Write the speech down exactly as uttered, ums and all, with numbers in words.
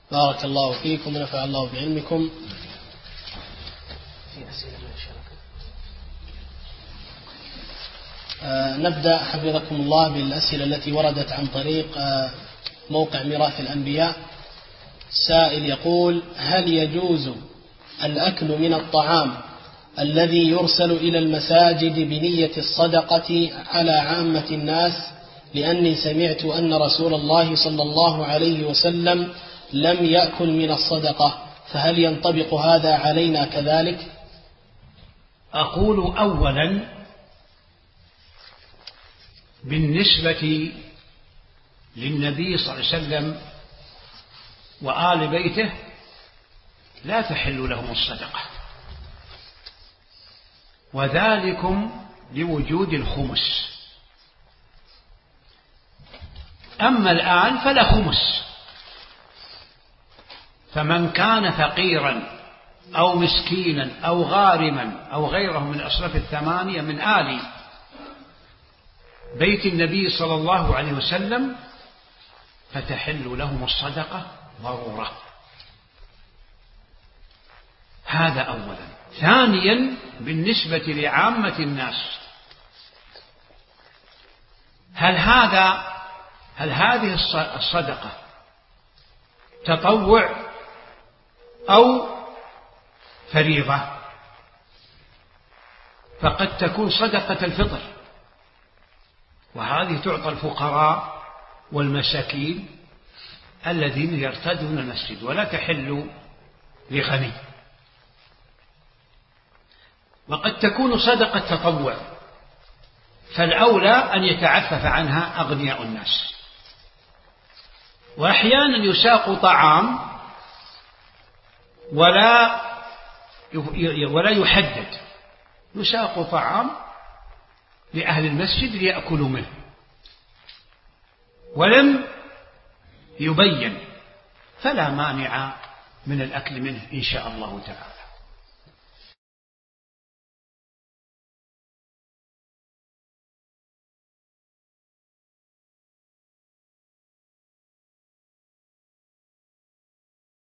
بارك الله فيكم ونفع الله بعلمكم. في أسئلة من الشركة. آه نبدأ حفظكم الله بالأسئلة التي وردت عن طريق آه موقع ميراث الأنبياء. السائل يقول: هل يجوز الأكل من الطعام الذي يرسل إلى المساجد بنية الصدقة على عامة الناس؟ لأني سمعت أن رسول الله صلى الله عليه وسلم لم يأكل من الصدقة، فهل ينطبق هذا علينا كذلك؟ أقول أولا بالنسبة للنبي صلى الله عليه وسلم وآل بيته لا تحل لهم الصدقة، وذلكم لوجود الخمس. أما الآن فلا خمس، فمن كان فقيرا أو مسكينا أو غارما أو غيره من الأصناف الثمانية من آل بيت النبي صلى الله عليه وسلم فتحل لهم الصدقة ضرورة. هذا أولا. ثانيا بالنسبة لعامة الناس، هل هذا هل هذه الصدقة تطوع أو فريضة؟ فقد تكون صدقة الفطر، وهذه تعطى الفقراء والمساكين الذين يرتدون المسجد، ولا تحل لغني. وقد تكون صدقة تطوع، فالأولى أن يتعفف عنها أغنياء الناس. وأحيانا يساق طعام ولا ولا يحدد، يساق طعام لأهل المسجد ليأكلوا منه ولم يبين، فلا مانع من الأكل منه إن شاء الله تعالى.